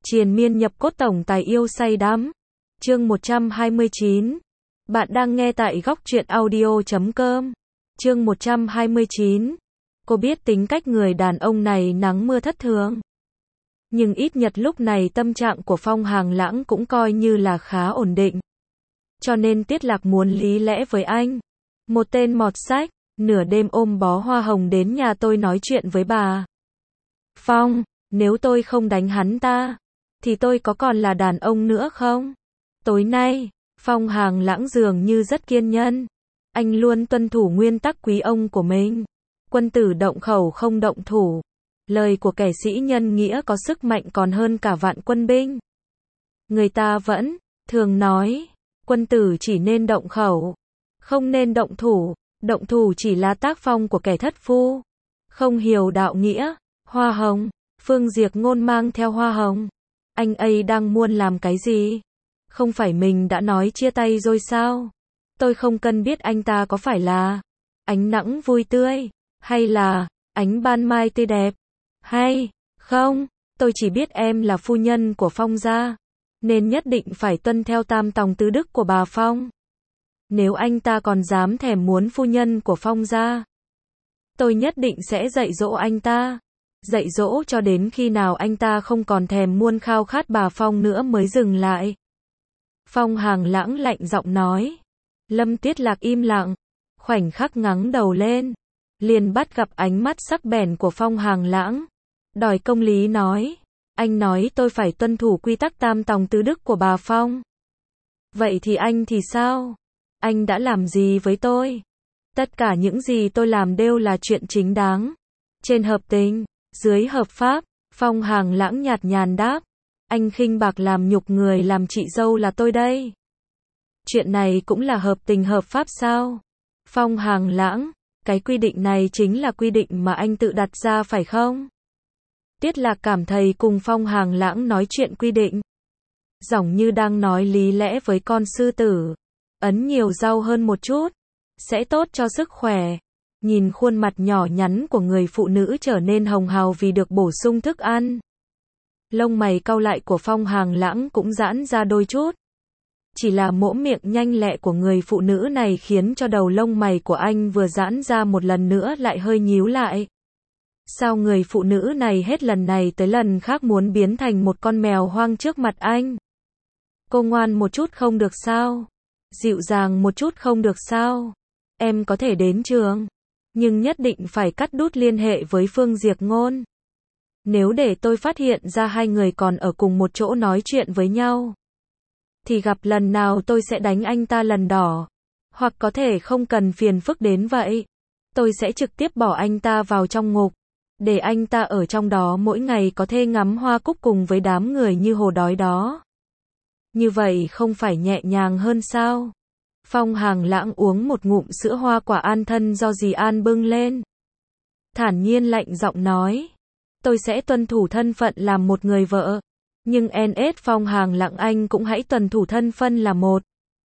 Triền miên nhập cốt tổng tài yêu say đắm. Chương 129. Bạn đang nghe tại góc truyện audio.com. Chương 129. Cô biết tính cách người đàn ông này nắng mưa thất thường. Nhưng ít nhất lúc này tâm trạng của Phong Hàng Lãng cũng coi như là khá ổn định. Cho nên Tiết Lạc muốn lý lẽ với anh. Một tên mọt sách, nửa đêm ôm bó hoa hồng đến nhà tôi nói chuyện với bà. Phong, nếu tôi không đánh hắn ta, thì tôi có còn là đàn ông nữa không? Tối nay, Phong Hàng Lãng dường như rất kiên nhẫn. Anh luôn tuân thủ nguyên tắc quý ông của mình. Quân tử động khẩu không động thủ. Lời của kẻ sĩ nhân nghĩa có sức mạnh còn hơn cả vạn quân binh. Người ta vẫn thường nói, quân tử chỉ nên động khẩu, không nên động thủ. Động thủ chỉ là tác phong của kẻ thất phu, không hiểu đạo nghĩa. Hoa hồng, Phương Diệp Ngôn mang theo hoa hồng. Anh ấy đang muốn làm cái gì? Không phải mình đã nói chia tay rồi sao? Tôi không cần biết anh ta có phải là ánh nắng vui tươi, hay là ánh ban mai tươi đẹp, hay không. Tôi chỉ biết em là phu nhân của Phong gia, nên nhất định phải tuân theo tam tòng tứ đức của bà Phong. Nếu anh ta còn dám thèm muốn phu nhân của Phong gia, tôi nhất định sẽ dạy dỗ anh ta. Dạy dỗ cho đến khi nào anh ta không còn thèm muốn khao khát bà Phong nữa mới dừng lại. Phong Hàng Lãng lạnh giọng nói. Lâm Tiết Lạc im lặng, khoảnh khắc ngẩng đầu lên, liền bắt gặp ánh mắt sắc bén của Phong Hàng Lãng. Đòi công lý nói, anh nói tôi phải tuân thủ quy tắc tam tòng tứ đức của bà Phong. Vậy thì anh thì sao? Anh đã làm gì với tôi? Tất cả những gì tôi làm đều là chuyện chính đáng, trên hợp tình, dưới hợp pháp. Phong Hàng Lãng nhạt nhàn đáp. Anh khinh bạc làm nhục người làm chị dâu là tôi đây. Chuyện này cũng là hợp tình hợp pháp sao? Phong Hàng Lãng, cái quy định này chính là quy định mà anh tự đặt ra phải không? Tiết Lạc cảm thấy cùng Phong Hàng Lãng nói chuyện quy định, giống như đang nói lý lẽ với con sư tử. Ấn nhiều rau hơn một chút, sẽ tốt cho sức khỏe. Nhìn khuôn mặt nhỏ nhắn của người phụ nữ trở nên hồng hào vì được bổ sung thức ăn. Lông mày cau lại của Phong Hàng Lãng cũng giãn ra đôi chút. Chỉ là mỗm miệng nhanh lẹ của người phụ nữ này khiến cho đầu lông mày của anh vừa giãn ra một lần nữa lại hơi nhíu lại. Sao người phụ nữ này hết lần này tới lần khác muốn biến thành một con mèo hoang trước mặt anh? Cô ngoan một chút không được sao? Dịu dàng một chút không được sao? Em có thể đến trường, nhưng nhất định phải cắt đứt liên hệ với Phương Diệp Ngôn. Nếu để tôi phát hiện ra hai người còn ở cùng một chỗ nói chuyện với nhau, thì gặp lần nào tôi sẽ đánh anh ta lần đỏ. Hoặc có thể không cần phiền phức đến vậy, tôi sẽ trực tiếp bỏ anh ta vào trong ngục, để anh ta ở trong đó mỗi ngày có thể ngắm hoa cúc cùng với đám người như hồ đói đó. Như vậy không phải nhẹ nhàng hơn sao? Phong Hàng Lãng uống một ngụm sữa hoa quả an thân do dì An bưng lên. Thản nhiên lạnh giọng nói. Tôi sẽ tuân thủ thân phận làm một người vợ. Nhưng NS Phong Hàng Lãng anh cũng hãy tuân thủ thân phận là một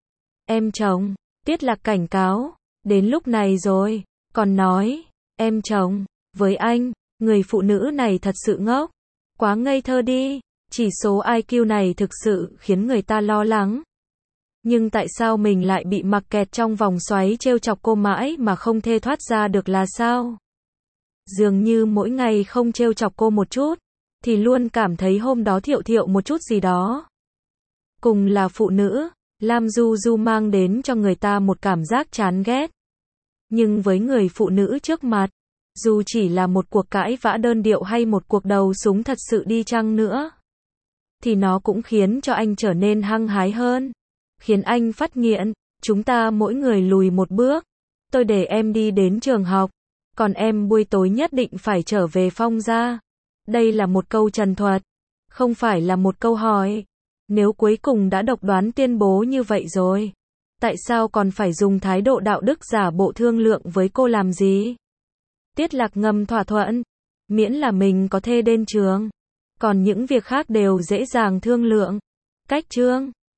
em chồng. Tiết Lạc cảnh cáo. Đến lúc này rồi, còn nói, em chồng, với anh, người phụ nữ này thật sự ngốc. Quá ngây thơ đi. Chỉ số IQ này thực sự khiến người ta lo lắng. Nhưng tại sao mình lại bị mặc kẹt trong vòng xoáy trêu chọc cô mãi mà không thể thoát ra được là sao? Dường như mỗi ngày không trêu chọc cô một chút, thì luôn cảm thấy hôm đó thiệu thiệu một chút gì đó. Cùng là phụ nữ, Lam Du Du mang đến cho người ta một cảm giác chán ghét. Nhưng với người phụ nữ trước mặt, dù chỉ là một cuộc cãi vã đơn điệu hay một cuộc đầu súng thật sự đi chăng nữa, thì nó cũng khiến cho anh trở nên hăng hái hơn. Khiến anh phát nghiện. Chúng ta mỗi người lùi một bước. Tôi để em đi đến trường học, còn em buổi tối nhất định phải trở về Phong gia. Đây là một câu trần thuật, không phải là một câu hỏi. Nếu cuối cùng đã độc đoán tuyên bố như vậy rồi, tại sao còn phải dùng thái độ đạo đức giả bộ thương lượng với cô làm gì? Tiết Lạc ngầm thỏa thuận, miễn là mình có thể đến trường, còn những việc khác đều dễ dàng thương lượng. Cách chương